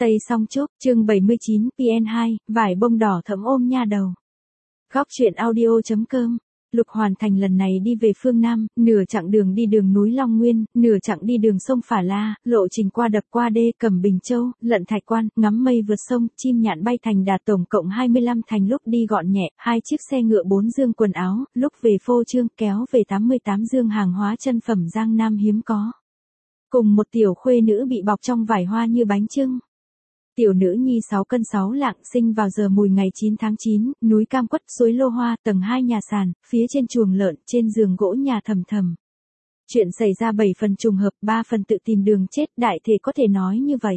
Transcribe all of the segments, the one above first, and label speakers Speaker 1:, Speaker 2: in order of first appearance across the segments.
Speaker 1: Tây Song Trúc, chương 79, PN2, vải bông đỏ thẫm ôm nha đầu. Góc truyện audio.com. Lục Hoàn Thành lần này đi về phương Nam, nửa chặng đường đi đường núi Long Nguyên, nửa chặng đi đường sông Phả La, lộ trình qua đập qua đê, Cẩm Bình Châu, Lận Thạch Quan, ngắm mây vượt sông, chim nhạn bay thành đạt tổng cộng 25 thành, lúc đi gọn nhẹ, 2 chiếc xe ngựa 4 dương quần áo, lúc về phô trương kéo về 88 dương hàng hóa chân phẩm Giang Nam hiếm có. Cùng một tiểu khuê nữ bị bọc trong vải hoa như bánh chưng. Tiểu nữ nhi 6 cân 6 lạng, sinh vào giờ mùi ngày 9 tháng 9, núi Cam Quất, suối Lô Hoa, tầng 2 nhà sàn, phía trên chuồng lợn, trên giường gỗ nhà thầm thầm. Chuyện xảy ra 7 phần trùng hợp, 3 phần tự tìm đường chết, đại thể có thể nói như vậy.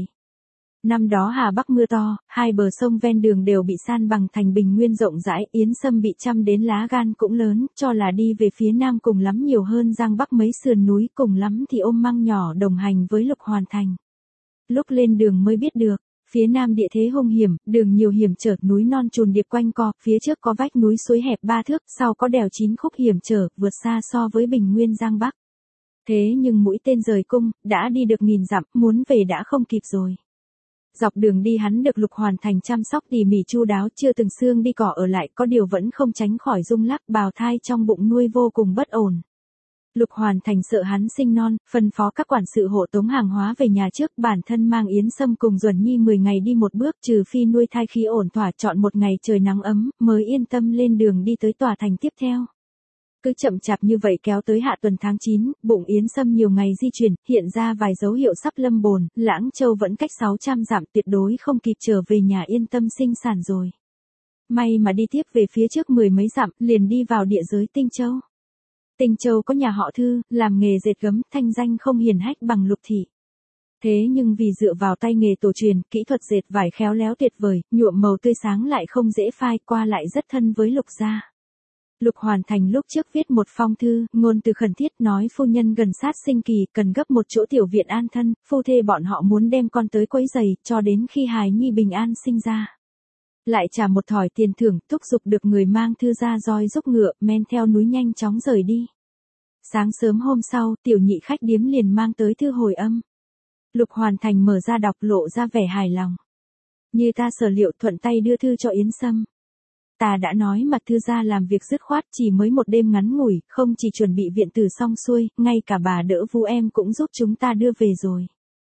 Speaker 1: Năm đó Hà Bắc mưa to, hai bờ sông ven đường đều bị san bằng thành bình nguyên rộng rãi, Yến Sâm bị chăm đến lá gan cũng lớn, cho là đi về phía Nam cùng lắm nhiều hơn Giang Bắc mấy sườn núi, cùng lắm thì ôm măng nhỏ đồng hành với Lục Hoàn Thành. Lúc lên đường mới biết được. Phía Nam địa thế hung hiểm, đường nhiều hiểm trở, núi non trùn điệp quanh co, phía trước có vách núi suối hẹp 3 thước, sau có đèo 9 khúc hiểm trở, vượt xa so với bình nguyên Giang Bắc. Thế nhưng mũi tên rời cung, đã đi được 1000 dặm, muốn về đã không kịp rồi. Dọc đường đi hắn được Lục Hoàn Thành chăm sóc tỉ mỉ chu đáo, chưa từng xương đi cỏ ở lại, có điều vẫn không tránh khỏi rung lắc, bào thai trong bụng nuôi vô cùng bất ổn. Lục Hoàn Thành sợ hắn sinh non, phân phó các quản sự hộ tống hàng hóa về nhà trước, bản thân mang Yến Sâm cùng Duẩn Nhi 10 ngày đi một bước, trừ phi nuôi thai khi ổn thỏa, chọn một ngày trời nắng ấm, mới yên tâm lên đường đi tới tòa thành tiếp theo. Cứ chậm chạp như vậy kéo tới hạ tuần tháng 9, bụng Yến Sâm nhiều ngày di chuyển, hiện ra vài dấu hiệu sắp lâm bồn, Lãng Châu vẫn cách 600 dặm, tuyệt đối không kịp trở về nhà yên tâm sinh sản rồi. May mà đi tiếp về phía trước 10 mấy dặm, liền đi vào địa giới Tinh Châu. Tinh Châu có nhà họ Thư, làm nghề dệt gấm, thanh danh không hiển hách bằng Lục thị. Thế nhưng vì dựa vào tay nghề tổ truyền, kỹ thuật dệt vải khéo léo tuyệt vời, nhuộm màu tươi sáng lại không dễ phai, qua lại rất thân với Lục gia. Lục Hoàn Thành lúc trước viết một phong thư, ngôn từ khẩn thiết, nói phu nhân gần sát sinh kỳ, cần gấp một chỗ tiểu viện an thân, phu thê bọn họ muốn đem con tới quấy giày, cho đến khi hài nhi bình an sinh ra. Lại trả một thỏi tiền thưởng, thúc giục được người mang thư ra roi giúp ngựa, men theo núi nhanh chóng rời đi. Sáng sớm hôm sau, tiểu nhị khách điếm liền mang tới thư hồi âm. Lục Hoàn Thành mở ra đọc, lộ ra vẻ hài lòng. Như ta sở liệu, thuận tay đưa thư cho Yến Sâm. Ta đã nói mà thư gia làm việc dứt khoát, chỉ mới một đêm ngắn ngủi, không chỉ chuẩn bị viện tử xong xuôi, ngay cả bà đỡ Vu em cũng giúp chúng ta đưa về rồi.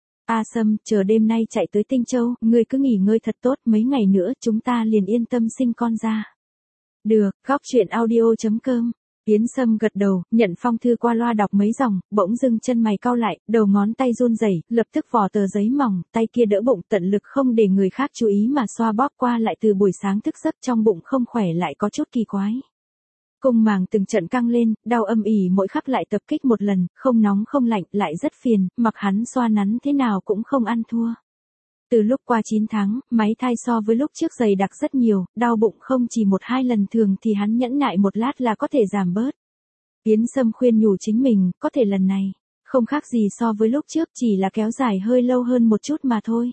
Speaker 1: A Sâm, chờ đêm nay chạy tới Tinh Châu, ngươi cứ nghỉ ngơi thật tốt, mấy ngày nữa chúng ta liền yên tâm sinh con ra. Được, góc truyện audio.com. Yến Sâm gật đầu, nhận phong thư qua loa đọc mấy dòng, bỗng dưng chân mày cau lại, đầu ngón tay run rẩy, lập tức vò tờ giấy mỏng, tay kia đỡ bụng, tận lực không để người khác chú ý mà xoa bóp qua lại, từ buổi sáng thức giấc trong bụng không khỏe lại có chút kỳ quái. Cung màng từng trận căng lên, đau âm ỉ mỗi khắc lại tập kích một lần, không nóng không lạnh, lại rất phiền, mặc hắn xoa nắn thế nào cũng không ăn thua. Từ lúc qua 9 tháng, máy thai so với lúc trước dày đặc rất nhiều, đau bụng không chỉ 1-2 lần, thường thì hắn nhẫn nại một lát là có thể giảm bớt. Yến Sâm khuyên nhủ chính mình, có thể lần này, không khác gì so với lúc trước, chỉ là kéo dài hơi lâu hơn một chút mà thôi.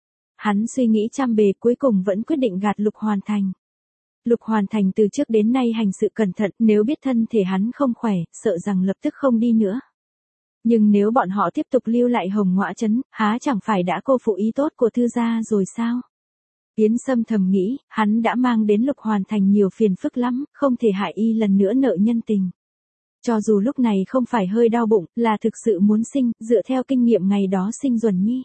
Speaker 1: Hắn suy nghĩ trăm bề, cuối cùng vẫn quyết định gạt Lục Hoàn Thành. Lục Hoàn Thành từ trước đến nay hành sự cẩn thận, nếu biết thân thể hắn không khỏe, sợ rằng lập tức không đi nữa. Nhưng nếu bọn họ tiếp tục lưu lại Hồng Ngõa trấn, há chẳng phải đã cô phụ ý tốt của thư gia rồi sao? Yến Sâm thầm nghĩ, hắn đã mang đến Lục Hoàn Thành nhiều phiền phức lắm, không thể hại y lần nữa nợ nhân tình. Cho dù lúc này không phải hơi đau bụng, là thực sự muốn sinh, dựa theo kinh nghiệm ngày đó sinh Duẩn Nhi.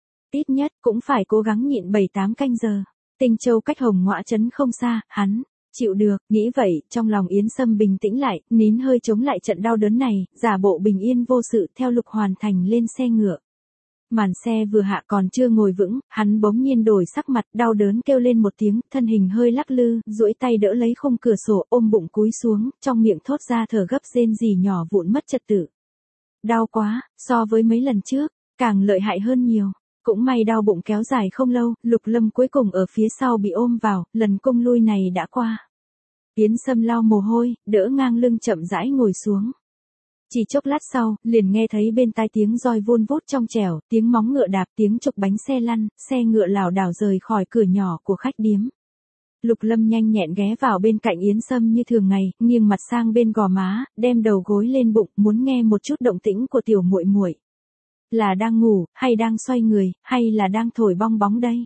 Speaker 1: Ít nhất cũng phải cố gắng nhịn 7-8 canh giờ. Tinh Châu cách Hồng Ngõa trấn không xa, hắn chịu được, nghĩ vậy, trong lòng Yến Sâm bình tĩnh lại, nín hơi chống lại trận đau đớn này, giả bộ bình yên vô sự, theo Lục Hoàn Thành lên xe ngựa. Màn xe vừa hạ còn chưa ngồi vững, hắn bỗng nhiên đổi sắc mặt, đau đớn kêu lên một tiếng, thân hình hơi lắc lư, duỗi tay đỡ lấy khung cửa sổ, ôm bụng cúi xuống, trong miệng thốt ra thở gấp rên rỉ nhỏ vụn mất trật tự. Đau quá, so với mấy lần trước, càng lợi hại hơn nhiều. Cũng may đau bụng kéo dài không lâu, Lục Lâm cuối cùng ở phía sau bị ôm vào, lần cung lui này đã qua. Yến Sâm lau mồ hôi, đỡ ngang lưng chậm rãi ngồi xuống. Chỉ chốc lát sau, liền nghe thấy bên tai tiếng roi vun vút trong trẻo, tiếng móng ngựa đạp, tiếng trục bánh xe lăn, xe ngựa lảo đảo rời khỏi cửa nhỏ của khách điếm. Lục Lâm nhanh nhẹn ghé vào bên cạnh Yến Sâm như thường ngày, nghiêng mặt sang bên gò má, đem đầu gối lên bụng, muốn nghe một chút động tĩnh của tiểu muội muội. Là đang ngủ, hay đang xoay người, hay là đang thổi bong bóng đây?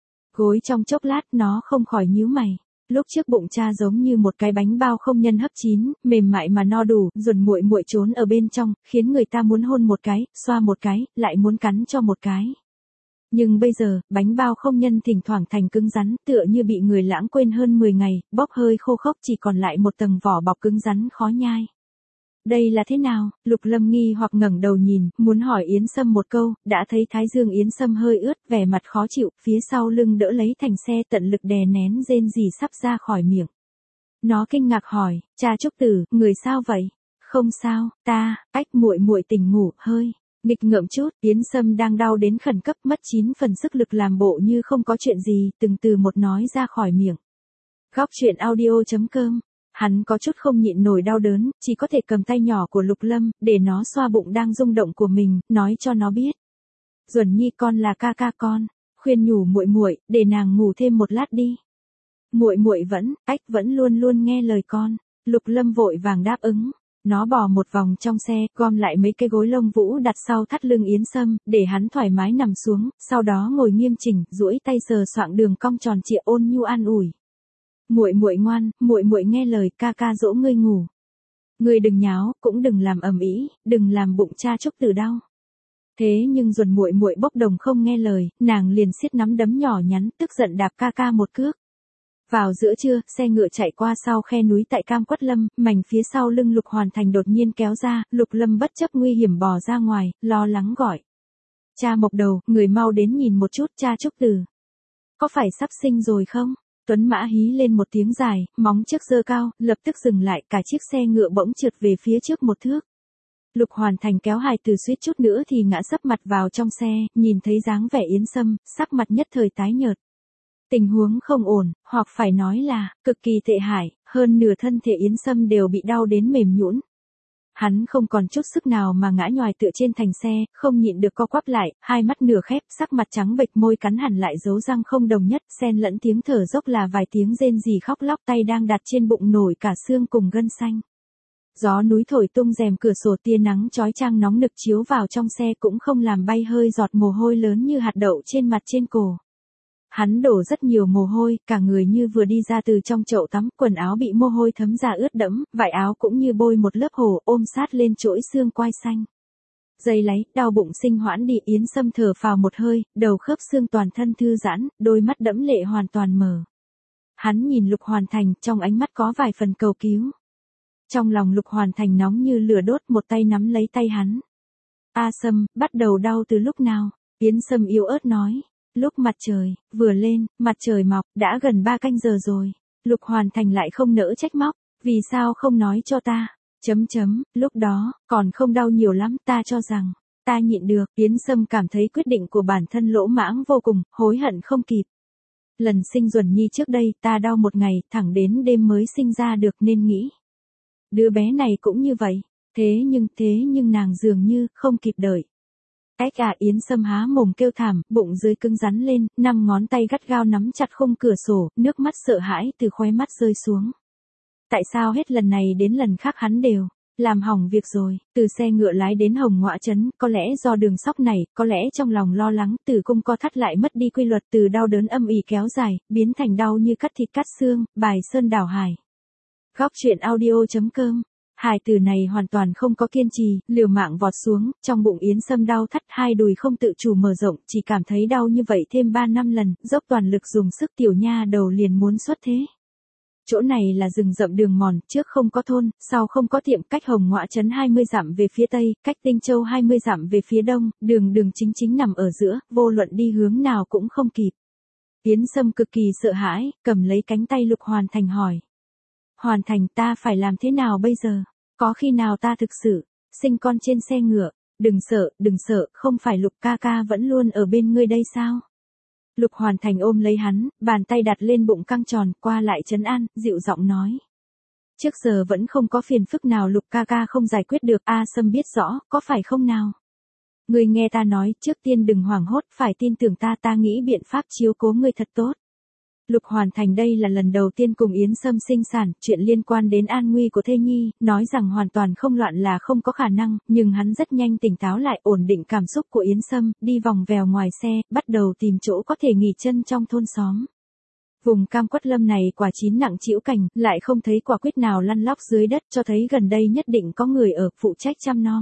Speaker 1: Gối trong chốc lát nó không khỏi nhíu mày. Lúc trước bụng cha giống như một cái bánh bao không nhân hấp chín, mềm mại mà no đủ, ruồn muội muội trốn ở bên trong, khiến người ta muốn hôn một cái, xoa một cái, lại muốn cắn cho một cái. Nhưng bây giờ, bánh bao không nhân thỉnh thoảng thành cứng rắn, tựa như bị người lãng quên hơn 10 ngày, bóp hơi khô khốc chỉ còn lại một tầng vỏ bọc cứng rắn khó nhai. Đây là thế nào? Lục Lâm nghi hoặc ngẩng đầu nhìn, muốn hỏi Yến Sâm một câu, đã thấy thái dương Yến Sâm hơi ướt, vẻ mặt khó chịu, phía sau lưng đỡ lấy thành xe tận lực đè nén rên rỉ sắp ra khỏi miệng. Nó kinh ngạc hỏi, cha Trúc Tử, người sao vậy? Không sao, ta, muội muội tỉnh ngủ, hơi nghịch ngợm chút. Yến Sâm đang đau đến khẩn cấp, mất 9 phần sức lực làm bộ như không có chuyện gì, từng từ một nói ra khỏi miệng. Góc truyện audio.com. Hắn có chút không nhịn nổi đau đớn, chỉ có thể cầm tay nhỏ của Lục Lâm, để nó xoa bụng đang rung động của mình, nói cho nó biết. Duẩn Nhi con là ca ca con, khuyên nhủ muội muội, để nàng ngủ thêm một lát đi. Muội muội vẫn luôn luôn nghe lời con. Lục Lâm vội vàng đáp ứng. Nó bò một vòng trong xe, gom lại mấy cái gối lông vũ đặt sau thắt lưng Yến Sâm, để hắn thoải mái nằm xuống, sau đó ngồi nghiêm chỉnh, duỗi tay sờ soạng đường cong tròn trịa ôn nhu an ủi. Muội muội ngoan, muội muội nghe lời, ca ca dỗ ngươi ngủ. Ngươi đừng nháo, cũng đừng làm ầm ĩ, đừng làm bụng cha Trúc Tử đau. Thế nhưng Duẩn muội muội bốc đồng không nghe lời, nàng liền siết nắm đấm nhỏ nhắn, tức giận đạp ca ca một cước. Vào giữa trưa, xe ngựa chạy qua sau khe núi tại Cam Quất Lâm, mảnh phía sau lưng Lục Hoàn Thành đột nhiên kéo ra, Lục Lâm bất chấp nguy hiểm bò ra ngoài, lo lắng gọi. Cha Mộc Đầu, người mau đến nhìn một chút, cha Trúc Tử. Có phải sắp sinh rồi không? Tuấn Mã hí lên một tiếng dài, móng trước giơ cao, lập tức dừng lại, cả chiếc xe ngựa bỗng trượt về phía trước một thước. Lục Hoàn Thành kéo hài từ suýt chút nữa thì ngã sấp mặt vào trong xe, nhìn thấy dáng vẻ Yến Sâm, sắc mặt nhất thời tái nhợt. Tình huống không ổn, hoặc phải nói là, cực kỳ tệ hại, hơn nửa thân thể Yến Sâm đều bị đau đến mềm nhũn. Hắn không còn chút sức nào mà ngã nhòi tựa trên thành xe, không nhịn được co quắp lại, hai mắt nửa khép, sắc mặt trắng bệch, môi cắn hẳn lại dấu răng không đồng nhất, xen lẫn tiếng thở dốc là vài tiếng rên rỉ khóc lóc, tay đang đặt trên bụng nổi cả xương cùng gân xanh. Gió núi thổi tung rèm cửa sổ, tia nắng chói chang nóng nực chiếu vào trong xe cũng không làm bay hơi giọt mồ hôi lớn như hạt đậu trên mặt trên cổ. Hắn đổ rất nhiều mồ hôi, cả người như vừa đi ra từ trong chậu tắm, quần áo bị mồ hôi thấm ra ướt đẫm, vải áo cũng như bôi một lớp hồ, ôm sát lên chỗi xương quai xanh. Giây láy, đau bụng sinh hoãn đi, Yến Sâm thở phào một hơi, đầu khớp xương toàn thân thư giãn, đôi mắt đẫm lệ hoàn toàn mở. Hắn nhìn Lục Hoàn Thành, trong ánh mắt có vài phần cầu cứu. Trong lòng Lục Hoàn Thành nóng như lửa đốt, một tay nắm lấy tay hắn. A Sâm, bắt đầu đau từ lúc nào? Yến Sâm yếu ớt nói. Lúc mặt trời vừa lên, mặt trời mọc, đã gần 3 canh giờ rồi. Lục Hoàn Thành lại không nỡ trách móc, vì sao không nói cho ta? Lúc đó, còn không đau nhiều lắm, ta cho rằng, ta nhịn được. Yến Sâm cảm thấy quyết định của bản thân lỗ mãng vô cùng, hối hận không kịp. Lần sinh Duẩn Nhi trước đây, ta đau một ngày, thẳng đến đêm mới sinh ra được nên nghĩ. Đứa bé này cũng như vậy, thế nhưng nàng dường như, không kịp đợi. Yến Sâm há mồm kêu thảm, bụng dưới cứng rắn lên, 5 ngón tay gắt gao nắm chặt khung cửa sổ, nước mắt sợ hãi từ khóe mắt rơi xuống. Tại sao hết lần này đến lần khác hắn đều làm hỏng việc rồi? Từ xe ngựa lái đến Hồng Ngọa trấn, có lẽ do đường sóc này, có lẽ trong lòng lo lắng, Tử Cung co thắt lại mất đi quy luật, từ đau đớn âm ỉ kéo dài, biến thành đau như cắt thịt cắt xương, bài sơn đảo hải. Góc truyện audio.com. Hài tử này hoàn toàn không có kiên trì, liều mạng vọt xuống, trong bụng Yến Sâm đau thắt, hai đùi không tự chủ mở rộng, chỉ cảm thấy đau như vậy thêm 3-5 lần, dốc toàn lực dùng sức, tiểu nha đầu liền muốn xuất thế. Chỗ này là rừng rậm đường mòn, trước không có thôn, sau không có tiệm, cách Hồng Ngọa trấn 20 dặm về phía tây, cách Tinh Châu 20 dặm về phía đông, đường chính nằm ở giữa, vô luận đi hướng nào cũng không kịp. Yến Sâm cực kỳ sợ hãi, cầm lấy cánh tay Lục Hoàn Thành hỏi. Hoàn Thành, ta phải làm thế nào bây giờ? Có khi nào ta thực sự sinh con trên xe ngựa? Đừng sợ, không phải Lục ca ca vẫn luôn ở bên ngươi đây sao? Lục Hoàn Thành ôm lấy hắn, bàn tay đặt lên bụng căng tròn, qua lại trấn an, dịu giọng nói. Trước giờ vẫn không có phiền phức nào Lục ca ca không giải quyết được, A Sâm biết rõ, có phải không nào? Ngươi nghe ta nói, trước tiên đừng hoảng hốt, phải tin tưởng ta nghĩ biện pháp chiếu cố ngươi thật tốt. Lục Hoàn Thành đây là lần đầu tiên cùng Yến Sâm sinh sản, chuyện liên quan đến an nguy của thê nhi, nói rằng hoàn toàn không loạn là không có khả năng, nhưng hắn rất nhanh tỉnh táo lại, ổn định cảm xúc của Yến Sâm, đi vòng vèo ngoài xe, bắt đầu tìm chỗ có thể nghỉ chân trong thôn xóm. Vùng Cam Quất Lâm này quả chín nặng trĩu cành, lại không thấy quả quýt nào lăn lóc dưới đất, cho thấy gần đây nhất định có người ở phụ trách chăm nom.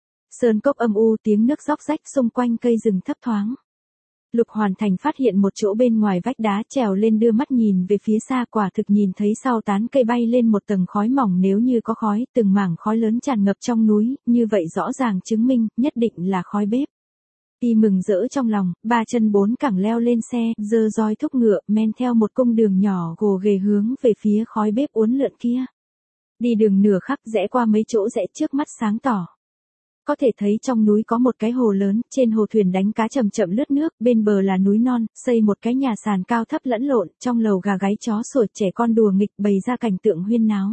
Speaker 1: Sơn cốc âm u, tiếng nước róc rách xung quanh cây rừng thấp thoáng. Lục Hoàn Thành phát hiện một chỗ bên ngoài vách đá, trèo lên đưa mắt nhìn về phía xa, quả thực nhìn thấy sau tán cây bay lên một tầng khói mỏng, nếu như có khói, từng mảng khói lớn tràn ngập trong núi, như vậy rõ ràng chứng minh, nhất định là khói bếp. Y mừng rỡ trong lòng, ba chân bốn cẳng leo lên xe, giơ roi thúc ngựa, men theo một cung đường nhỏ gồ ghề hướng về phía khói bếp uốn lượn kia. Đi đường nửa khắc, rẽ qua mấy chỗ rẽ, trước mắt sáng tỏ. Có thể thấy trong núi có một cái hồ lớn, trên hồ thuyền đánh cá chậm chậm lướt nước, bên bờ là núi non, xây một cái nhà sàn cao thấp lẫn lộn, trong lầu gà gáy chó sủa, trẻ con đùa nghịch, bày ra cảnh tượng huyên náo.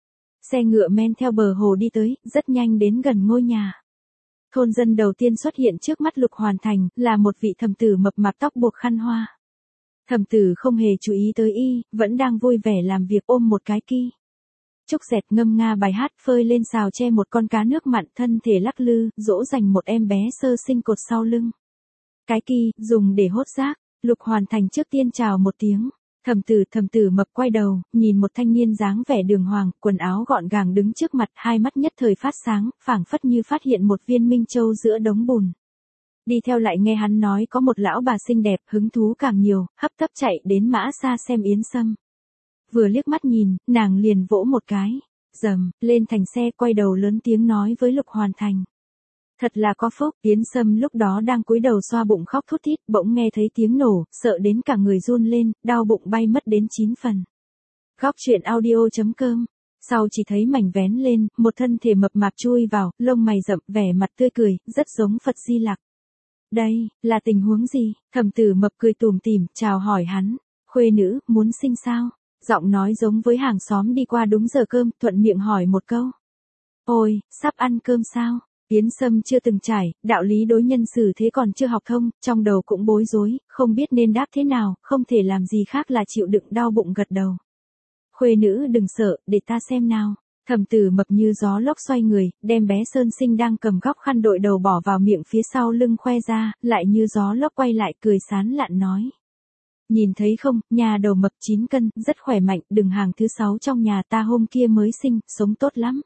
Speaker 1: Xe ngựa men theo bờ hồ đi tới, rất nhanh đến gần ngôi nhà. Thôn dân đầu tiên xuất hiện trước mắt Lục Hoàn Thành, là một vị thẩm tử mập mạp tóc buộc khăn hoa. Thẩm tử không hề chú ý tới y, vẫn đang vui vẻ làm việc, ôm một cái ki. Trúc Dẹt ngâm nga bài hát, phơi lên xào tre một con cá nước mặn, thân thể lắc lư, dỗ dành một em bé sơ sinh cột sau lưng. Cái ki, dùng để hốt rác. Lục Hoàn Thành trước tiên chào một tiếng. Thẩm tử mập quay đầu, nhìn một thanh niên dáng vẻ đường hoàng, quần áo gọn gàng đứng trước mặt, hai mắt nhất thời phát sáng, phảng phất như phát hiện một viên minh châu giữa đống bùn. Đi theo lại nghe hắn nói có một lão bà xinh đẹp, hứng thú càng nhiều, hấp tấp chạy đến Mã Sa xem Yến Sâm. Vừa liếc mắt nhìn, nàng liền vỗ một cái, dầm, lên thành xe, quay đầu lớn tiếng nói với Lục Hoàn Thành. Thật là có phúc. Yến Sâm lúc đó đang cúi đầu xoa bụng khóc thút thít, bỗng nghe thấy tiếng nổ, sợ đến cả người run lên, đau bụng bay mất đến 9 phần. Góc truyện audio.com. Sau chỉ thấy mảnh vén lên, một thân thể mập mạp chui vào, lông mày rậm, vẻ mặt tươi cười, rất giống Phật Di Lặc. Đây, là tình huống gì? Thẩm tử mập cười tủm tỉm, chào hỏi hắn. Khuê nữ, muốn sinh sao? Giọng nói giống với hàng xóm đi qua đúng giờ cơm, thuận miệng hỏi một câu. Ôi, sắp ăn cơm sao? Yến Sâm chưa từng trải, đạo lý đối nhân xử thế còn chưa học thông, trong đầu cũng bối rối, không biết nên đáp thế nào, không thể làm gì khác là chịu đựng đau bụng gật đầu. Khuê nữ đừng sợ, để ta xem nào. Thẩm tử mập như gió lốc xoay người, đem bé Sơn Sinh đang cầm góc khăn đội đầu bỏ vào miệng phía sau lưng khoe ra, lại như gió lốc quay lại cười sán lạn nói. Nhìn thấy không, nhà đầu mập 9 cân, rất khỏe mạnh, đừng hàng thứ 6 trong nhà ta hôm kia mới sinh, sống tốt lắm.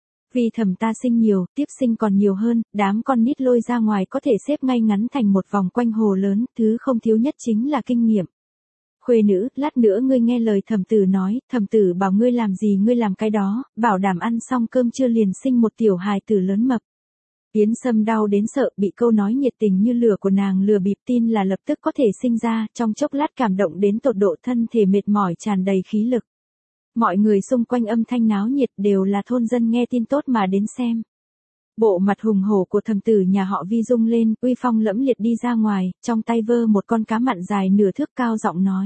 Speaker 1: Vì thẩm ta sinh nhiều, tiếp sinh còn nhiều hơn, đám con nít lôi ra ngoài có thể xếp ngay ngắn thành một vòng quanh hồ lớn, thứ không thiếu nhất chính là kinh nghiệm. Khuê nữ, lát nữa ngươi nghe lời thẩm tử nói, thẩm tử bảo ngươi làm gì ngươi làm cái đó, bảo đảm ăn xong cơm trưa liền sinh một tiểu hài tử lớn mập. Yến Sâm đau đến sợ, bị câu nói nhiệt tình như lửa của nàng lừa bịp, tin là lập tức có thể sinh ra, trong chốc lát cảm động đến tột độ, thân thể mệt mỏi tràn đầy khí lực. Mọi người xung quanh âm thanh náo nhiệt, đều là thôn dân nghe tin tốt mà đến xem. Bộ mặt hùng hổ của thẩm tử nhà họ Vi rung lên, uy phong lẫm liệt đi ra ngoài, trong tay vơ một con cá mặn dài nửa thước, cao giọng nói.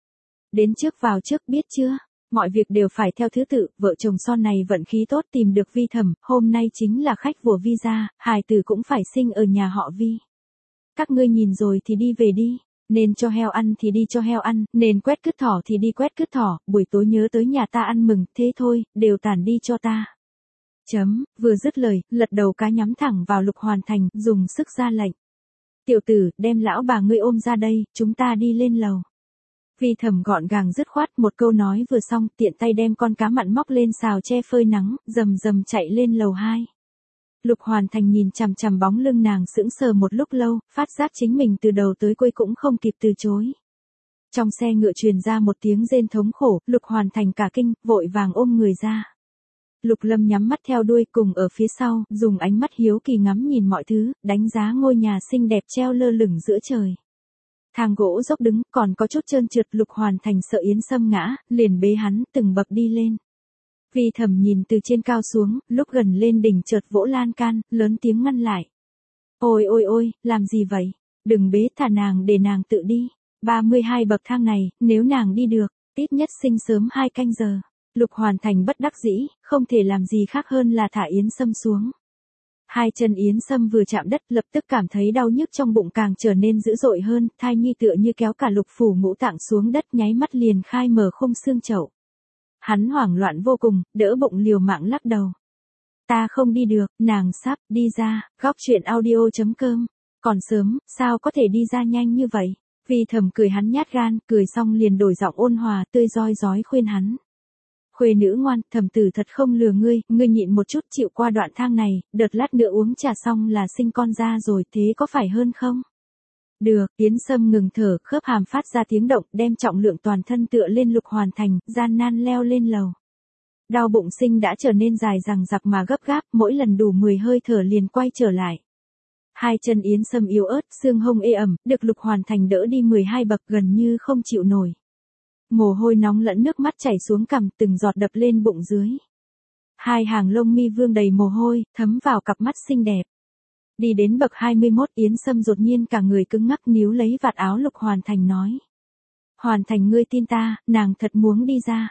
Speaker 1: Đến trước vào trước, biết chưa? Mọi việc đều phải theo thứ tự, vợ chồng son này vận khí tốt tìm được Vi thẩm, hôm nay chính là khách của Vi gia, hài tử cũng phải sinh ở nhà họ Vi. Các ngươi nhìn rồi thì đi về đi. Nên cho heo ăn thì đi cho heo ăn, nên quét cứt thỏ thì đi quét cứt thỏ, buổi tối nhớ tới nhà ta ăn mừng, thế thôi, đều tản đi cho ta. Vừa dứt lời, lật đầu cá nhắm thẳng vào Lục Hoàn Thành, dùng sức ra lệnh. Tiểu tử, đem lão bà ngươi ôm ra đây, chúng ta đi lên lầu. Vi thẩm gọn gàng dứt khoát, một câu nói vừa xong, tiện tay đem con cá mặn móc lên xào che phơi nắng, rầm rầm chạy lên lầu 2. Lục Hoàn Thành nhìn chằm chằm bóng lưng nàng sững sờ một lúc lâu, phát giác chính mình từ đầu tới cuối cũng không kịp từ chối. Trong xe ngựa truyền ra một tiếng rên thống khổ, Lục Hoàn Thành cả kinh, vội vàng ôm người ra. Lục Lâm nhắm mắt theo đuôi cùng ở phía sau, dùng ánh mắt hiếu kỳ ngắm nhìn mọi thứ, đánh giá ngôi nhà xinh đẹp treo lơ lửng giữa trời. Thang gỗ dốc đứng, còn có chút trơn trượt, Lục Hoàn Thành sợ Yến Sâm ngã, liền bế hắn từng bậc đi lên. Vi thẩm nhìn từ trên cao xuống, lúc gần lên đỉnh chợt vỗ lan can, lớn tiếng ngăn lại. Ôi ôi ôi, làm gì vậy? Đừng bế, thả nàng để nàng tự đi. 32 bậc thang này, nếu nàng đi được, ít nhất sinh sớm 2 canh giờ. Lục Hoàn Thành bất đắc dĩ, không thể làm gì khác hơn là thả Yến Sâm xuống. Hai chân Yến Sâm vừa chạm đất lập tức cảm thấy đau nhức trong bụng càng trở nên dữ dội hơn, thai nhi tựa như kéo cả lục phủ ngũ tạng xuống đất nháy mắt liền khai mở khung xương chậu. Hắn hoảng loạn vô cùng, đỡ bụng liều mạng lắc đầu. Ta không đi được, nàng sắp đi ra, góc chuyện audio.com. Còn sớm, sao có thể đi ra nhanh như vậy? Vi Thẩm cười hắn nhát gan, cười xong liền đổi giọng ôn hòa, tươi rói rói khuyên hắn. Khuê nữ ngoan, Thẩm tử thật không lừa ngươi, ngươi nhịn một chút chịu qua đoạn thang này, đợt lát nữa uống trà xong là sinh con ra rồi, thế có phải hơn không? Được, Yến Sâm ngừng thở, khớp hàm phát ra tiếng động, đem trọng lượng toàn thân tựa lên Lục Hoàn Thành, gian nan leo lên lầu. Đau bụng sinh đã trở nên dài dằng dặc mà gấp gáp, mỗi lần đủ 10 hơi thở liền quay trở lại. Hai chân Yến Sâm yếu ớt, xương hông ê ẩm, được Lục Hoàn Thành đỡ đi 12 bậc gần như không chịu nổi. Mồ hôi nóng lẫn nước mắt chảy xuống cằm, từng giọt đập lên bụng dưới. Hai hàng lông mi vương đầy mồ hôi, thấm vào cặp mắt xinh đẹp. Đi đến bậc 21, Yến Sâm đột nhiên cả người cứng ngắc níu lấy vạt áo Lục Hoàn Thành nói. Hoàn Thành ngươi tin ta, nàng thật muốn đi ra.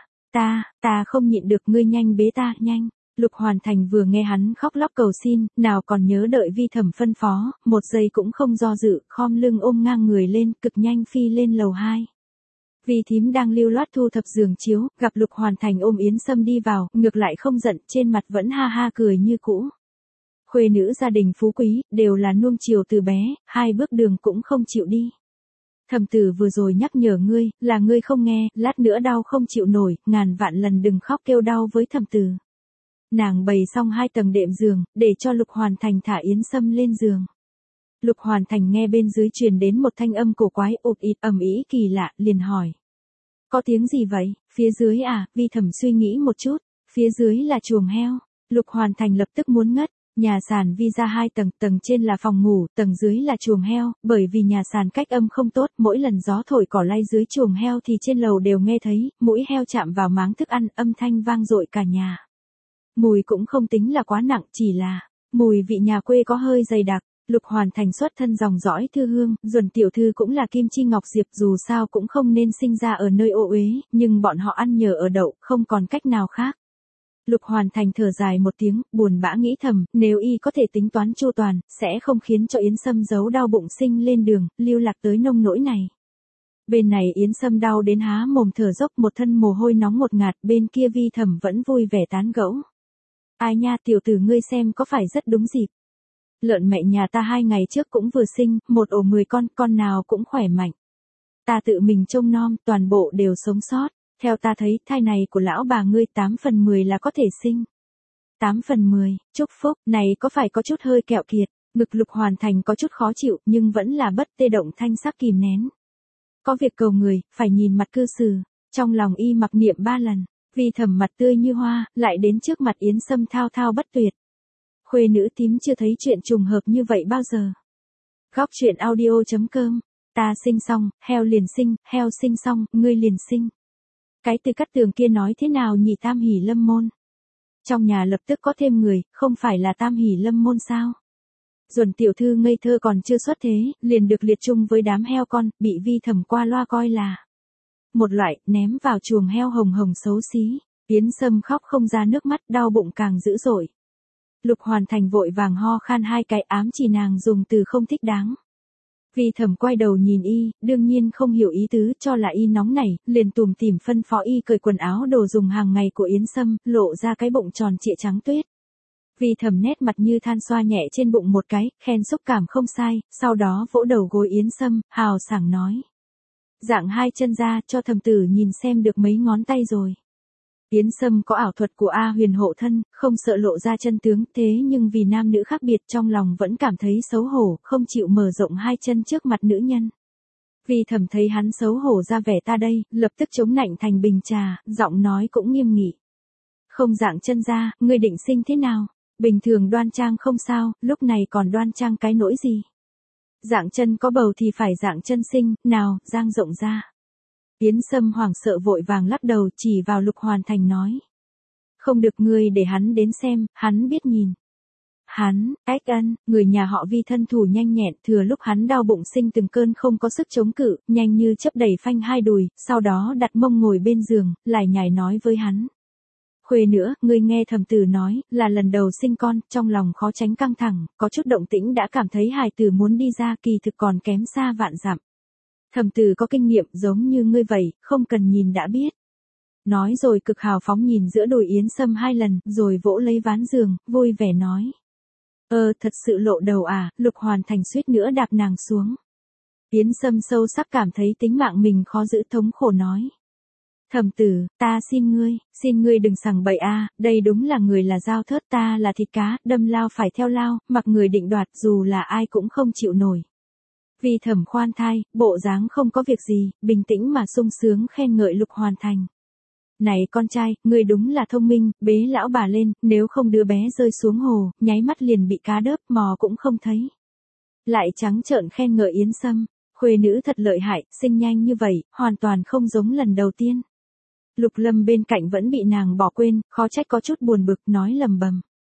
Speaker 1: Ta không nhịn được, ngươi nhanh bế ta, nhanh. Lục Hoàn Thành vừa nghe hắn khóc lóc cầu xin, nào còn nhớ đợi Vi Thẩm phân phó, một giây cũng không do dự, khom lưng ôm ngang người lên, cực nhanh phi lên lầu 2. Vi thím đang lưu loát thu thập giường chiếu, gặp Lục Hoàn Thành ôm Yến Sâm đi vào, ngược lại không giận, trên mặt vẫn ha ha cười như cũ. Khuê nữ gia đình phú quý, đều là nuông chiều từ bé, hai bước đường cũng không chịu đi. Thẩm tử vừa rồi nhắc nhở ngươi, là ngươi không nghe, lát nữa đau không chịu nổi, ngàn vạn lần đừng khóc kêu đau với thẩm tử. Nàng bày xong 2 tầng đệm giường, để cho Lục Hoàn Thành thả Yến Sâm lên giường. Lục Hoàn Thành nghe bên dưới truyền đến một thanh âm cổ quái ụp ịt ầm ĩ kỳ lạ, liền hỏi. Có tiếng gì vậy? Phía dưới à? Vi Thẩm suy nghĩ một chút, phía dưới là chuồng heo. Lục Hoàn Thành lập tức muốn ngất. Nhà sàn Vi ra 2 tầng, tầng trên là phòng ngủ, tầng dưới là chuồng heo, bởi vì nhà sàn cách âm không tốt, mỗi lần gió thổi cỏ lay dưới chuồng heo thì trên lầu đều nghe thấy, mũi heo chạm vào máng thức ăn, âm thanh vang dội cả nhà. Mùi cũng không tính là quá nặng, chỉ là mùi vị nhà quê có hơi dày đặc. Lục Hoàn Thành xuất thân dòng dõi thư hương, Duẩn tiểu thư cũng là kim chi ngọc diệp, dù sao cũng không nên sinh ra ở nơi ô uế, nhưng bọn họ ăn nhờ ở đậu, không còn cách nào khác. Lục Hoàn Thành thở dài một tiếng, buồn bã nghĩ thầm, nếu y có thể tính toán chu toàn, sẽ không khiến cho Yến Sâm giấu đau bụng sinh lên đường, lưu lạc tới nông nỗi này. Bên này Yến Sâm đau đến há mồm thở dốc, một thân mồ hôi nóng ngột ngạt, bên kia Vi Thẩm vẫn vui vẻ tán gẫu. Ai nha, tiểu tử ngươi xem có phải rất đúng dịp. Lợn mẹ nhà ta 2 ngày trước cũng vừa sinh, một ổ 10 con nào cũng khỏe mạnh. Ta tự mình trông nom, toàn bộ đều sống sót. Theo ta thấy, thai này của lão bà ngươi 8 phần 10 là có thể sinh. 8 phần 10, chúc phúc, này có phải có chút hơi kẹo kiệt, ngực Lục Hoàn Thành có chút khó chịu, nhưng vẫn là bất tê động thanh sắc kìm nén. Có việc cầu người, phải nhìn mặt cư xử, trong lòng y mặc niệm 3 lần, Vi Thẩm mặt tươi như hoa, lại đến trước mặt Yến Sâm thao thao bất tuyệt. Khuê nữ tím chưa thấy chuyện trùng hợp như vậy bao giờ. Góc chuyện audio.com, ta sinh xong, heo liền sinh, heo sinh xong, ngươi liền sinh. Cái từ Cát Tường kia nói thế nào nhỉ? Tam hỷ lâm môn. Trong nhà lập tức có thêm người, không phải là tam hỷ lâm môn sao? Duẩn tiểu thư ngây thơ còn chưa xuất thế, liền được liệt chung với đám heo con, bị Vi Thẩm qua loa coi là một loại, ném vào chuồng heo hồng hồng xấu xí. Yến Sâm khóc không ra nước mắt, đau bụng càng dữ dội. Lục Hoàn Thành vội vàng ho khan 2 cái, ám chỉ nàng dùng từ không thích đáng. Vi Thẩm quay đầu nhìn y, đương nhiên không hiểu ý tứ, cho là y nóng nảy, liền tủm tỉm phân phó y cởi quần áo đồ dùng hàng ngày của Yến Sâm, lộ ra cái bụng tròn trịa trắng tuyết. Vi Thẩm nét mặt như than xoa nhẹ trên bụng một cái, khen xúc cảm không sai, sau đó vỗ đầu gối Yến Sâm, hào sảng nói. Dạng 2 chân ra, cho thẩm tử nhìn xem được mấy ngón tay rồi. Yến Sâm có ảo thuật của A Huyền hộ thân, không sợ lộ ra chân tướng, thế nhưng vì nam nữ khác biệt trong lòng vẫn cảm thấy xấu hổ, không chịu mở rộng 2 chân trước mặt nữ nhân. Vi Thẩm thấy hắn xấu hổ ra vẻ ta đây, lập tức chống nạnh thành bình trà, giọng nói cũng nghiêm nghị. Không dạng chân ra, ngươi định sinh thế nào? Bình thường đoan trang không sao, lúc này còn đoan trang cái nỗi gì? Dạng chân có bầu thì phải dạng chân sinh, nào, dang rộng ra. Yến Sâm hoảng sợ vội vàng lắc đầu, chỉ vào Lục Hoàn Thành nói. Không được, ngươi để hắn đến xem, hắn biết nhìn. Hắn, ách ân, người nhà họ Vi thân thủ nhanh nhẹn, thừa lúc hắn đau bụng sinh từng cơn không có sức chống cự, nhanh như chớp đẩy phanh 2 đùi, sau đó đặt mông ngồi bên giường, lải nhải nói với hắn. Khuê nữa, ngươi nghe thẩm tử nói, là lần đầu sinh con, trong lòng khó tránh căng thẳng, có chút động tĩnh đã cảm thấy hài tử muốn đi ra, kỳ thực còn kém xa vạn dặm. Thẩm tử có kinh nghiệm giống như ngươi vậy, không cần nhìn đã biết. Nói rồi cực hào phóng nhìn giữa đùi Yến Sâm 2 lần, rồi vỗ lấy ván giường, vui vẻ nói. Thật sự lộ đầu à, Lục Hoàn Thành suýt nữa đạp nàng xuống. Yến Sâm sâu sắc cảm thấy tính mạng mình khó giữ, thống khổ nói. Thẩm tử, ta xin ngươi đừng sằng bậy a, đây đúng là người là dao thớt, ta là thịt cá, đâm lao phải theo lao, mặc người định đoạt, dù là ai cũng không chịu nổi. Vi Thẩm khoan thai, bộ dáng không có việc gì, bình tĩnh mà sung sướng khen ngợi Lục Hoàn Thành. Này con trai, ngươi đúng là thông minh, bế lão bà lên, nếu không đứa bé rơi xuống hồ, nháy mắt liền bị cá đớp, mò cũng không thấy. Lại trắng trợn khen ngợi Yến Sâm, khuê nữ thật lợi hại, sinh nhanh như vậy, hoàn toàn không giống lần đầu tiên. Lục Lâm bên cạnh vẫn bị nàng bỏ quên, khó trách có chút buồn bực, nói lầm bầm.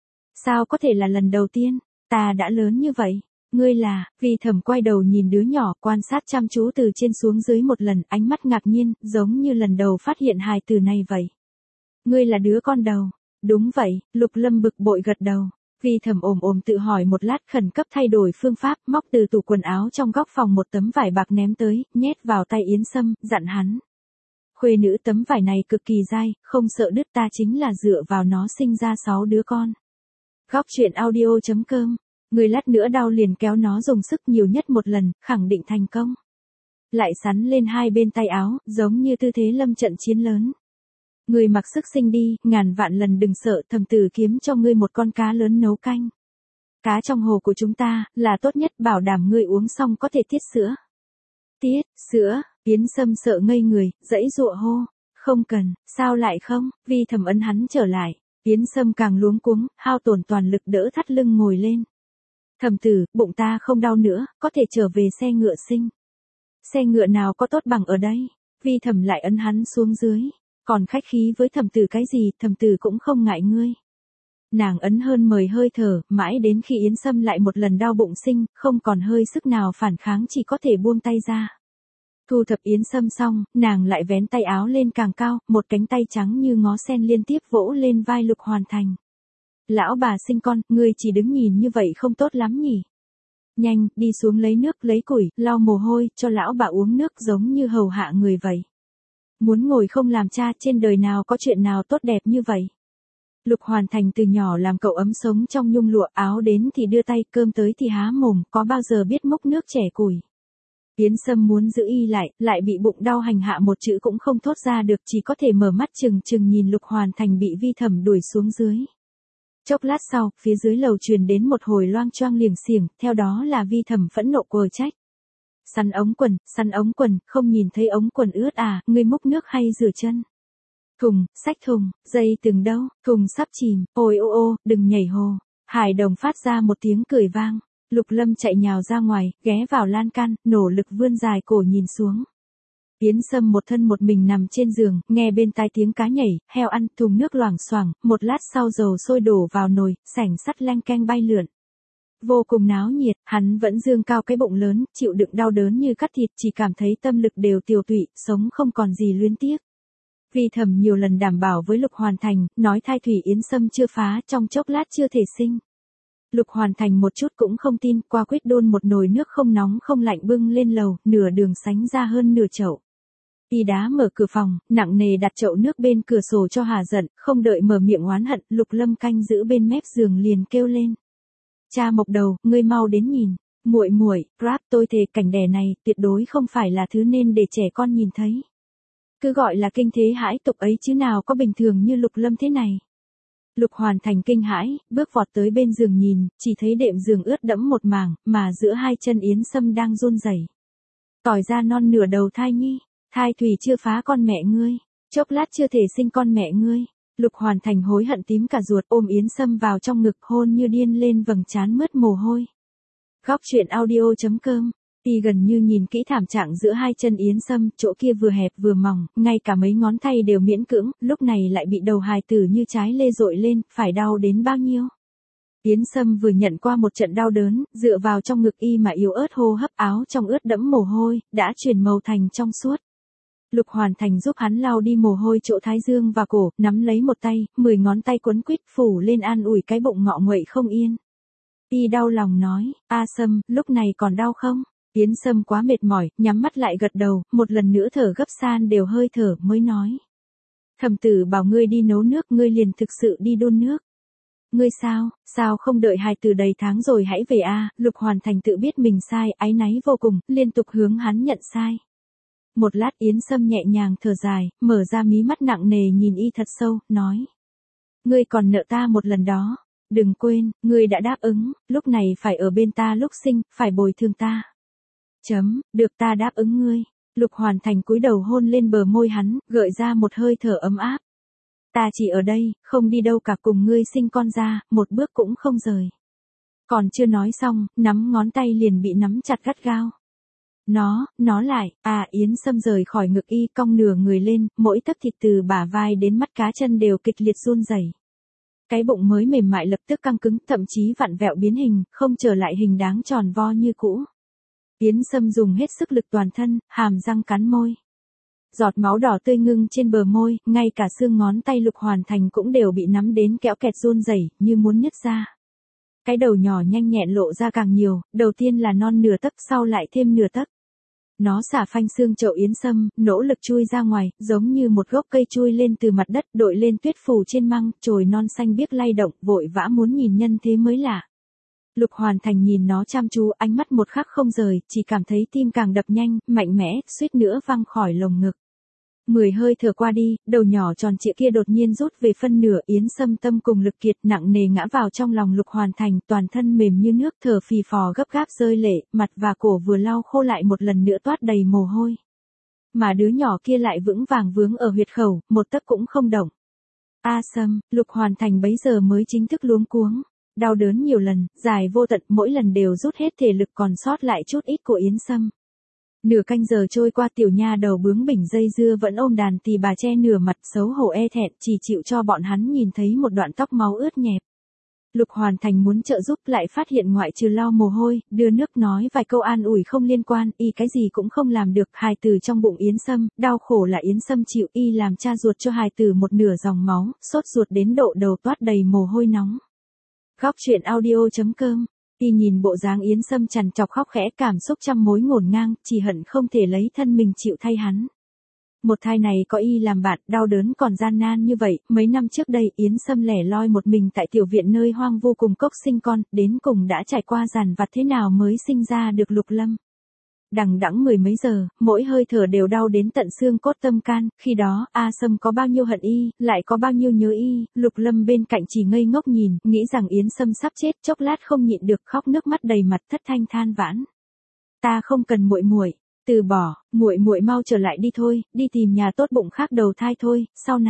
Speaker 1: Sao có thể là lần đầu tiên, ta đã lớn như vậy, ngươi là, Vi Thẩm quay đầu nhìn đứa nhỏ, quan sát chăm chú từ trên xuống dưới một lần, ánh mắt ngạc nhiên, giống như lần đầu phát hiện hài từ này vậy. Ngươi là đứa con đầu, đúng vậy, Lục Lâm bực bội gật đầu. Vi Thẩm ồm tự hỏi một lát, khẩn cấp thay đổi phương pháp, móc từ tủ quần áo trong góc phòng một tấm vải bạc ném tới, nhét vào tay Yến Sâm, dặn hắn. Khuê nữ, tấm vải này cực kỳ dai, không sợ đứt, ta chính là dựa vào nó sinh ra 6 đứa con. Góc truyện audio.com, người lát nữa đau liền kéo nó dùng sức nhiều nhất một lần, khẳng định thành công. Lại sắn lên hai bên tay áo, giống như tư thế lâm trận chiến lớn. Người mặc sức sinh đi, ngàn vạn lần đừng sợ, thẩm tử kiếm cho ngươi một con cá lớn nấu canh. Cá trong hồ của chúng ta, là tốt nhất, bảo đảm ngươi uống xong có thể tiết sữa. Tiết, sữa, Yến Sâm sợ ngây người, dãy dụa hô. Không cần, sao lại không, Vi Thẩm ấn hắn trở lại. Yến Sâm càng luống cuống, hao tổn toàn lực đỡ thắt lưng ngồi lên. Thẩm tử, bụng ta không đau nữa, có thể trở về xe ngựa sinh. Xe ngựa nào có tốt bằng ở đây, Vi Thẩm lại ấn hắn xuống dưới. Còn khách khí với thẩm tử cái gì, thẩm tử cũng không ngại ngươi. Nàng ấn hơn 10 hơi thở, mãi đến khi Yến Sâm lại một lần đau bụng sinh, không còn hơi sức nào phản kháng, chỉ có thể buông tay ra. Thu thập Yến Sâm xong, nàng lại vén tay áo lên càng cao, một cánh tay trắng như ngó sen liên tiếp vỗ lên vai Lục Hoàn Thành. Lão bà sinh con, ngươi chỉ đứng nhìn như vậy không tốt lắm nhỉ. Nhanh, đi xuống lấy nước, lấy củi, lau mồ hôi, cho lão bà uống nước giống như hầu hạ người vậy. Muốn ngồi không làm cha, trên đời nào có chuyện nào tốt đẹp như vậy. Lục Hoàn Thành từ nhỏ làm cậu ấm sống trong nhung lụa, áo đến thì đưa tay, cơm tới thì há mồm, có bao giờ biết múc nước chẻ củi. Yến Sâm muốn giữ y lại bị bụng đau hành hạ một chữ cũng không thốt ra được, chỉ có thể mở mắt chừng nhìn Lục Hoàn Thành bị Vi Thẩm đuổi xuống dưới. Chốc lát sau, phía dưới lầu truyền đến một hồi loang choang liềng xiềng, theo đó là Vi Thẩm phẫn nộ quờ trách. Săn ống quần, không nhìn thấy ống quần ướt à, ngươi múc nước hay rửa chân. Thùng, xách thùng, dây từng đâu, thùng sắp chìm, ôi ô, đừng nhảy hồ. Hải Đồng phát ra một tiếng cười vang. Lục Lâm chạy nhào ra ngoài, ghé vào lan can, nỗ lực vươn dài cổ nhìn xuống. Yến Sâm một thân một mình nằm trên giường, nghe bên tai tiếng cá nhảy, heo ăn, thùng nước loảng xoảng, một lát sau dầu sôi đổ vào nồi, sảnh sắt leng keng bay lượn. Vô cùng náo nhiệt, hắn vẫn dương cao cái bụng lớn, chịu đựng đau đớn như cắt thịt, chỉ cảm thấy tâm lực đều tiều tụy, sống không còn gì luyến tiếc. Vi Thẩm nhiều lần đảm bảo với Lục Hoàn Thành, nói thai thủy Yến Sâm chưa phá, trong chốc lát chưa thể sinh. Lục Hoàn Thành một chút cũng không tin, qua quyết đôn một nồi nước không nóng không lạnh bưng lên lầu, nửa đường sánh ra hơn nửa chậu. Y đá mở cửa phòng, nặng nề đặt chậu nước bên cửa sổ cho hà giận, không đợi mở miệng oán hận, Lục Lâm canh giữ bên mép giường liền kêu lên. Cha Mộc Đầu, ngươi mau đến nhìn. Muội, Crab, tôi thề cảnh đẻ này tuyệt đối không phải là thứ nên để trẻ con nhìn thấy. Cứ gọi là kinh thế hãi tục ấy chứ nào có bình thường như Lục Lâm thế này. Lục Hoàn Thành kinh hãi, bước vọt tới bên giường nhìn, chỉ thấy đệm giường ướt đẫm một mảng, mà giữa hai chân Yến Sâm đang run rẩy. Tỏi ra non nửa đầu thai nhi, thai thủy chưa phá con mẹ ngươi, chốc lát chưa thể sinh con mẹ ngươi. Lục Hoàn Thành hối hận tím cả ruột, ôm Yến Sâm vào trong ngực, hôn như điên lên vầng trán mướt mồ hôi. Góc truyện audio.com, y gần như nhìn kỹ thảm trạng giữa hai chân Yến Sâm, chỗ kia vừa hẹp vừa mỏng, ngay cả mấy ngón tay đều miễn cưỡng, lúc này lại bị đầu hài tử như trái lê dội lên, phải đau đến bao nhiêu. Yến Sâm vừa nhận qua một trận đau đớn, dựa vào trong ngực y mà yếu ớt hô hấp, áo trong ướt đẫm mồ hôi, đã chuyển màu thành trong suốt. Lục Hoàn Thành giúp hắn lau đi mồ hôi chỗ thái dương và cổ, nắm lấy một tay, 10 ngón tay quấn quýt phủ lên an ủi cái bụng ngọ nguậy không yên. Y đau lòng nói, A Sâm, lúc này còn đau không? Yến Sâm quá mệt mỏi, nhắm mắt lại gật đầu, một lần nữa thở gấp san đều hơi thở mới nói. Thẩm tử bảo ngươi đi nấu nước, ngươi liền thực sự đi đun nước. Ngươi sao không đợi hài tử đầy tháng rồi hãy về a? Lục Hoàn Thành tự biết mình sai, áy náy vô cùng, liên tục hướng hắn nhận sai. Một lát Yến Sâm nhẹ nhàng thở dài, mở ra mí mắt nặng nề nhìn y thật sâu, nói. Ngươi còn nợ ta một lần đó. Đừng quên, ngươi đã đáp ứng, lúc này phải ở bên ta lúc sinh, phải bồi thường ta. Được ta đáp ứng ngươi. Lục Hoàn Thành cúi đầu hôn lên bờ môi hắn, gợi ra một hơi thở ấm áp. Ta chỉ ở đây, không đi đâu cả, cùng ngươi sinh con ra, một bước cũng không rời. Còn chưa nói xong, nắm ngón tay liền bị nắm chặt gắt gao. Nó lại, Yến Sâm rời khỏi ngực y, cong nửa người lên, mỗi tấc thịt từ bả vai đến mắt cá chân đều kịch liệt run rẩy. Cái bụng mới mềm mại lập tức căng cứng, thậm chí vặn vẹo biến hình, không trở lại hình dáng tròn vo như cũ. Yến Sâm dùng hết sức lực toàn thân, hàm răng cắn môi. Giọt máu đỏ tươi ngưng trên bờ môi, ngay cả xương ngón tay Lục Hoàn Thành cũng đều bị nắm đến kẽo kẹt run rẩy, như muốn nứt ra. Cái đầu nhỏ nhanh nhẹn lộ ra càng nhiều, đầu tiên là non nửa tấc, sau lại thêm nửa tấc. Nó xả phanh xương chậu Yến Sâm, nỗ lực chui ra ngoài, giống như một gốc cây chui lên từ mặt đất, đội lên tuyết phủ trên măng, chồi non xanh biếc lay động, vội vã muốn nhìn nhân thế mới lạ. Lục Hoàn Thành nhìn nó chăm chú, ánh mắt một khắc không rời, chỉ cảm thấy tim càng đập nhanh, mạnh mẽ, suýt nữa văng khỏi lồng ngực. 10 hơi thở qua đi, đầu nhỏ tròn trịa kia đột nhiên rút về phân nửa, Yến Sâm tâm cùng lực kiệt nặng nề ngã vào trong lòng Lục Hoàn Thành, toàn thân mềm như nước, thở phì phò gấp gáp rơi lệ, mặt và cổ vừa lau khô lại một lần nữa toát đầy mồ hôi. Mà đứa nhỏ kia lại vững vàng vướng ở huyệt khẩu, một tấc cũng không động. A Sâm, Lục Hoàn Thành bấy giờ mới chính thức luống cuống. Đau đớn nhiều lần, dài vô tận, mỗi lần đều rút hết thể lực còn sót lại chút ít của Yến Sâm. Nửa canh giờ trôi qua, tiểu nha đầu bướng bỉnh dây dưa vẫn ôm đàn tỳ bà che nửa mặt, xấu hổ e thẹn, chỉ chịu cho bọn hắn nhìn thấy một đoạn tóc máu ướt nhẹp. Lục Hoàn Thành muốn trợ giúp, lại phát hiện ngoại trừ lau mồ hôi, đưa nước, nói vài câu an ủi không liên quan, y cái gì cũng không làm được. Hài tử trong bụng Yến Sâm, đau khổ là Yến Sâm chịu, y làm cha ruột cho hài tử một nửa dòng máu, sốt ruột đến độ đầu toát đầy mồ hôi nóng. Góc truyện audio.com. Y nhìn bộ dáng Yến Sâm trằn trọc khóc khẽ, cảm xúc trăm mối ngổn ngang, chỉ hận không thể lấy thân mình chịu thay hắn. Một thai này có y làm bạn, đau đớn còn gian nan như vậy, mấy năm trước đây Yến Sâm lẻ loi một mình tại tiểu viện nơi hoang vu cùng cốc sinh con, đến cùng đã trải qua dằn vặt thế nào mới sinh ra được Lục Lâm. Đằng đẵng 10 mấy giờ, mỗi hơi thở đều đau đến tận xương cốt tâm can, khi đó, A Sâm có bao nhiêu hận y, lại có bao nhiêu nhớ y, Lục Lâm bên cạnh chỉ ngây ngốc nhìn, nghĩ rằng Yến Sâm sắp chết, chốc lát không nhịn được khóc nước mắt đầy mặt, thất thanh than vãn. Ta không cần muội muội, từ bỏ, muội muội mau trở lại đi thôi, đi tìm nhà tốt bụng khác đầu thai thôi,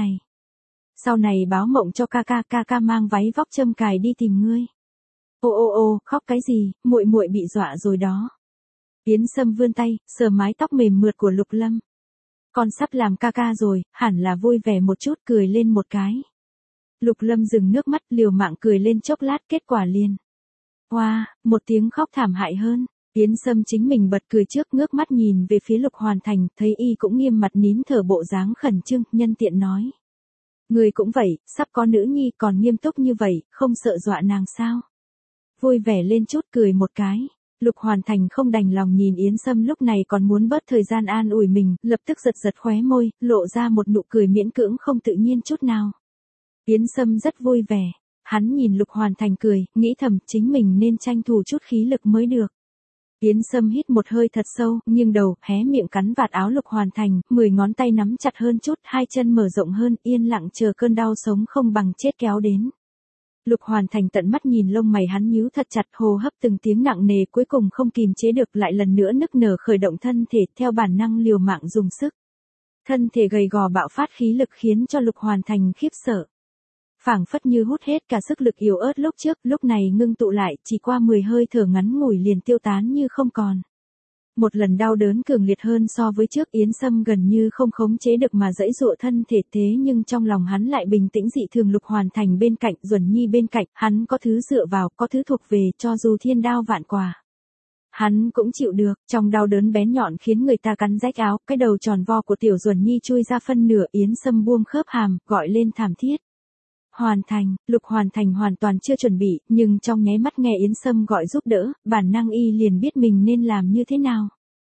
Speaker 1: sau này báo mộng cho ca mang váy vóc châm cài đi tìm ngươi. Ô, khóc cái gì, muội muội bị dọa rồi đó. Yến Sâm vươn tay, sờ mái tóc mềm mượt của Lục Lâm. Con sắp làm ca rồi, hẳn là vui vẻ một chút, cười lên một cái. Lục Lâm dừng nước mắt, liều mạng cười lên chốc lát, kết quả liền. Một tiếng khóc thảm hại hơn. Yến Sâm chính mình bật cười trước, ngước mắt nhìn về phía Lục Hoàn Thành, thấy y cũng nghiêm mặt nín thở bộ dáng khẩn trương, nhân tiện nói. Người cũng vậy, sắp có nữ nhi còn nghiêm túc như vậy, không sợ dọa nàng sao? Vui vẻ lên chút, cười một cái. Lục Hoàn Thành không đành lòng nhìn Yến Sâm lúc này còn muốn bớt thời gian an ủi mình, lập tức giật khóe môi, lộ ra một nụ cười miễn cưỡng không tự nhiên chút nào. Yến Sâm rất vui vẻ, hắn nhìn Lục Hoàn Thành cười, nghĩ thầm chính mình nên tranh thủ chút khí lực mới được. Yến Sâm hít một hơi thật sâu, nghiêng đầu, hé miệng cắn vạt áo Lục Hoàn Thành, 10 ngón tay nắm chặt hơn chút, hai chân mở rộng hơn, yên lặng chờ cơn đau sống không bằng chết kéo đến. Lục Hoàn Thành tận mắt nhìn lông mày hắn nhíu thật chặt, hô hấp từng tiếng nặng nề, cuối cùng không kìm chế được, lại lần nữa nức nở khởi động thân thể, theo bản năng liều mạng dùng sức. Thân thể gầy gò bạo phát khí lực khiến cho Lục Hoàn Thành khiếp sợ. Phảng phất như hút hết cả sức lực yếu ớt lúc trước, lúc này ngưng tụ lại, chỉ qua 10 hơi thở ngắn ngủi liền tiêu tán như không còn. Một lần đau đớn cường liệt hơn so với trước, Yến Sâm gần như không khống chế được mà giãy giụa thân thể, thế nhưng trong lòng hắn lại bình tĩnh dị thường. Lục Hoàn Thành bên cạnh, Duẩn Nhi bên cạnh, hắn có thứ dựa vào, có thứ thuộc về, cho dù thiên đao vạn quả. Hắn cũng chịu được, trong đau đớn bén nhọn khiến người ta cắn rách áo, cái đầu tròn vo của Tiểu Duẩn Nhi chui ra phân nửa, Yến Sâm buông khớp hàm, gọi lên thảm thiết. Hoàn Thành, Lục Hoàn Thành hoàn toàn chưa chuẩn bị, nhưng trong nháy mắt nghe Yến Sâm gọi giúp đỡ, bản năng y liền biết mình nên làm như thế nào.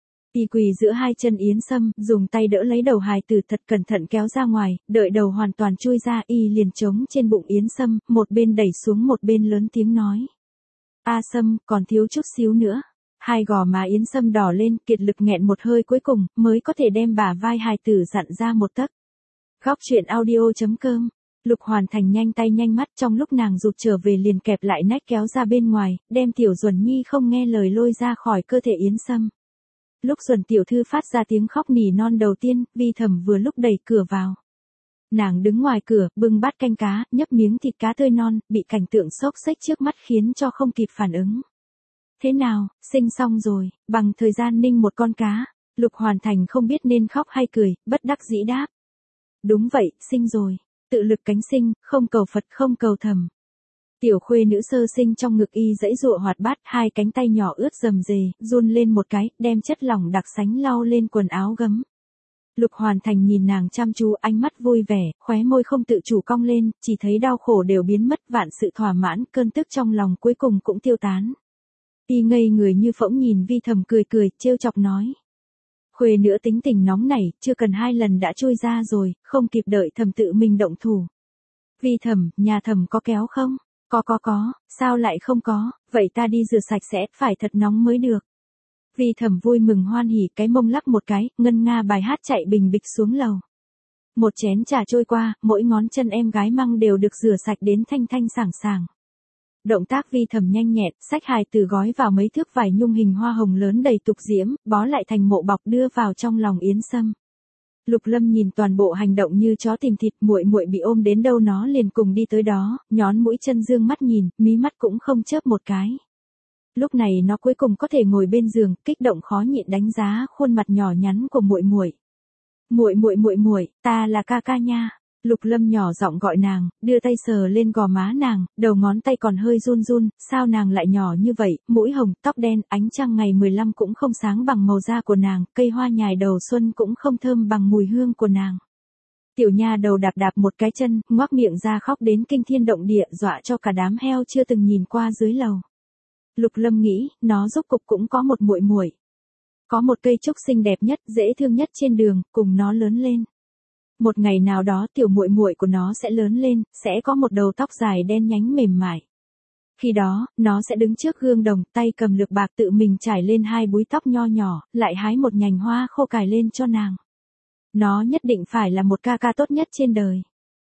Speaker 1: Y quỳ giữa hai chân Yến Sâm, dùng tay đỡ lấy đầu hài tử thật cẩn thận kéo ra ngoài, đợi đầu hoàn toàn chui ra y liền trống trên bụng Yến Sâm, một bên đẩy xuống một bên lớn tiếng nói. A Sâm, còn thiếu chút xíu nữa. Hai gò má Yến Sâm đỏ lên, kiệt lực nghẹn một hơi cuối cùng, mới có thể đem bả vai hài tử dặn ra một tấc. Góc truyện audio.com. Lục Hoàn Thành nhanh tay nhanh mắt, trong lúc nàng rụt trở về liền kẹp lại nách kéo ra bên ngoài, đem Tiểu Duẩn Nhi không nghe lời lôi ra khỏi cơ thể Yến Sâm. Lúc Duẩn tiểu thư phát ra tiếng khóc nỉ non đầu tiên, Vi Thẩm vừa lúc đẩy cửa vào. Nàng đứng ngoài cửa, bưng bát canh cá, nhấp miếng thịt cá tươi non, bị cảnh tượng xốc xếch trước mắt khiến cho không kịp phản ứng. Thế nào, sinh xong rồi, bằng thời gian ninh một con cá. Lục Hoàn Thành không biết nên khóc hay cười, bất đắc dĩ đáp. Đúng vậy, sinh rồi. Tự lực cánh sinh, không cầu Phật không cầu thầm. Tiểu khuê nữ sơ sinh trong ngực y dãy dụa hoạt bát, hai cánh tay nhỏ ướt rầm rề, run lên một cái, đem chất lỏng đặc sánh lau lên quần áo gấm. Lục Hoàn Thành nhìn nàng chăm chú, ánh mắt vui vẻ, khóe môi không tự chủ cong lên, chỉ thấy đau khổ đều biến mất, vạn sự thỏa mãn, cơn tức trong lòng cuối cùng cũng tiêu tán. Y ngây người như phỗng nhìn Vi Thẩm cười cười, trêu chọc nói. Khuê nữa tính tình nóng nảy, chưa cần 2 lần đã trôi ra rồi, không kịp đợi Thẩm tự mình động thủ. Vi Thẩm, nhà Thẩm có kéo không? Có, sao lại không có, vậy ta đi rửa sạch sẽ, phải thật nóng mới được. Vi Thẩm vui mừng hoan hỉ, cái mông lắc một cái, ngân nga bài hát chạy bình bịch xuống lầu. Một chén trà trôi qua, mỗi ngón chân em gái măng đều được rửa sạch đến thanh thanh sảng sảng. Động tác Vi Thẩm nhanh nhẹn, xách hài tử gói vào mấy thước vải nhung hình hoa hồng lớn đầy tục diễm, bó lại thành mộ bọc đưa vào trong lòng Yến Sâm. Lục Lâm nhìn toàn bộ hành động như chó tìm thịt, muội muội bị ôm đến đâu nó liền cùng đi tới đó, nhón mũi chân dương mắt nhìn, mí mắt cũng không chớp một cái. Lúc này nó cuối cùng có thể ngồi bên giường, kích động khó nhịn đánh giá khuôn mặt nhỏ nhắn của muội muội. Muội, ta là ca ca nha. Lục Lâm nhỏ giọng gọi nàng, đưa tay sờ lên gò má nàng, đầu ngón tay còn hơi run run, sao nàng lại nhỏ như vậy, mũi hồng, tóc đen, ánh trăng ngày 15 cũng không sáng bằng màu da của nàng, cây hoa nhài đầu xuân cũng không thơm bằng mùi hương của nàng. Tiểu nha đầu đạp đạp một cái chân, ngoác miệng ra khóc đến kinh thiên động địa, dọa cho cả đám heo chưa từng nhìn qua dưới lầu. Lục Lâm nghĩ, nó rốt cục cũng có một muội muội. Có một cây trúc xinh đẹp nhất, dễ thương nhất trên đường, cùng nó lớn lên. Một ngày nào đó tiểu muội muội của nó sẽ lớn lên, sẽ có một đầu tóc dài đen nhánh mềm mại. Khi đó, nó sẽ đứng trước gương đồng, tay cầm lược bạc tự mình trải lên 2 búi tóc nho nhỏ, lại hái một nhành hoa khô cài lên cho nàng. Nó nhất định phải là một ca ca tốt nhất trên đời.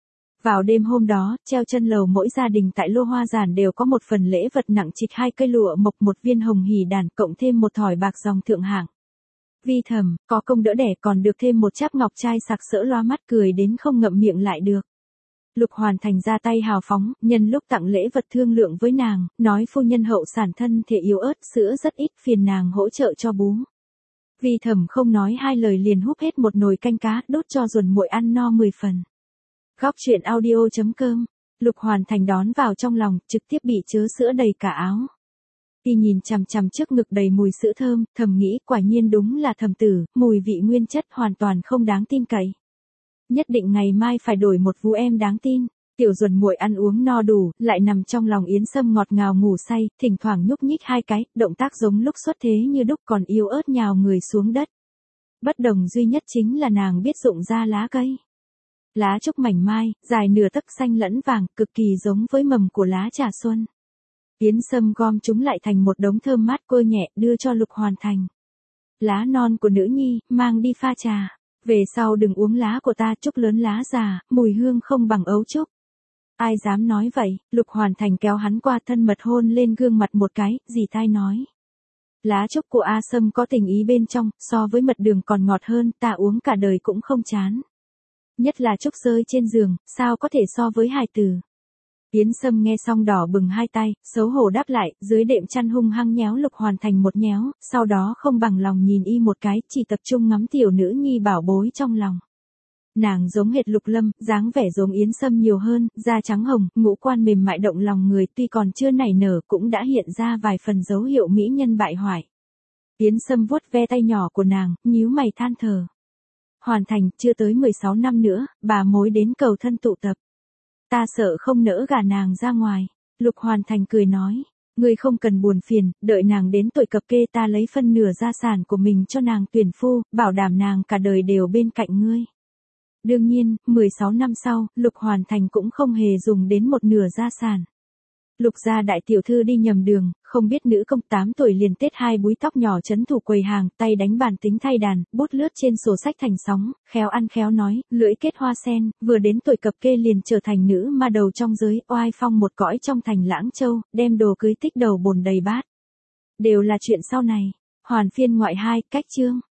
Speaker 1: Vào đêm hôm đó, treo chân lầu mỗi gia đình tại Lô Hoa Giản đều có một phần lễ vật nặng trịch 2 cây lụa mộc, 1 viên hồng hỉ đàn, cộng thêm một thỏi bạc dòng thượng hạng. Vi Thẩm, có công đỡ đẻ còn được thêm một cháp ngọc trai sặc sỡ loa mắt cười đến không ngậm miệng lại được. Lục Hoàn Thành ra tay hào phóng, nhân lúc tặng lễ vật thương lượng với nàng, nói phu nhân hậu sản thân thể yếu ớt, sữa rất ít, phiền nàng hỗ trợ cho bú. Vi Thẩm không nói 2 lời liền húp hết một nồi canh cá, đốt cho Duẩn muội ăn no 10 phần. Góc truyện audio.com. Lục Hoàn Thành đón vào trong lòng, trực tiếp bị chớ sữa đầy cả áo. Y nhìn chằm chằm trước ngực đầy mùi sữa thơm, thầm nghĩ quả nhiên đúng là Thẩm tử, mùi vị nguyên chất hoàn toàn không đáng tin cậy. Nhất định ngày mai phải đổi một vú em đáng tin. Tiểu Duẩn muội ăn uống no đủ, lại nằm trong lòng Yến Sâm ngọt ngào ngủ say, thỉnh thoảng nhúc nhích 2 cái, động tác giống lúc xuất thế như đúc, còn yếu ớt nhào người xuống đất. Bất đồng duy nhất chính là nàng biết rụng ra lá cây. Lá trúc mảnh mai, dài nửa tấc xanh lẫn vàng, cực kỳ giống với mầm của lá trà xuân. Yến Sâm gom chúng lại thành một đống thơm mát cô nhẹ, đưa cho Lục Hoàn Thành. Lá non của nữ nhi, mang đi pha trà. Về sau đừng uống lá của ta, trúc lớn lá già, mùi hương không bằng ấu trúc. Ai dám nói vậy, Lục Hoàn Thành kéo hắn qua thân mật hôn lên gương mặt một cái, dì tai nói. Lá trúc của A Sâm có tình ý bên trong, so với mật đường còn ngọt hơn, ta uống cả đời cũng không chán. Nhất là trúc rơi trên giường, sao có thể so với hài tử. Yến Sâm nghe xong đỏ bừng 2 tay, xấu hổ đáp lại, dưới đệm chăn hung hăng nhéo Lục Hoàn Thành một nhéo, sau đó không bằng lòng nhìn y một cái, chỉ tập trung ngắm tiểu nữ nhi bảo bối trong lòng. Nàng giống hệt Lục Lâm, dáng vẻ giống Yến Sâm nhiều hơn, da trắng hồng, ngũ quan mềm mại động lòng người, tuy còn chưa nảy nở cũng đã hiện ra vài phần dấu hiệu mỹ nhân bại hoại. Yến Sâm vuốt ve tay nhỏ của nàng, nhíu mày than thở. Hoàn Thành, chưa tới 16 năm nữa, bà mối đến cầu thân tụ tập. Ta sợ không nỡ gả nàng ra ngoài. Lục Hoàn Thành cười nói. Ngươi không cần buồn phiền, đợi nàng đến tuổi cập kê ta lấy phân nửa gia sản của mình cho nàng tuyển phu, bảo đảm nàng cả đời đều bên cạnh ngươi. Đương nhiên, 16 năm sau, Lục Hoàn Thành cũng không hề dùng đến một nửa gia sản. Lục gia đại tiểu thư đi nhầm đường, không biết nữ công 8 tuổi liền tết hai búi tóc nhỏ chấn thủ quầy hàng, tay đánh bàn tính thay đàn, bút lướt trên sổ sách thành sóng, khéo ăn khéo nói, lưỡi kết hoa sen, vừa đến tuổi cập kê liền trở thành nữ ma đầu trong giới, oai phong một cõi trong thành Lãng Châu, đem đồ cưới tích đầu bồn đầy bát. Đều là chuyện sau này. Hoàn phiên ngoại 2, cách chương.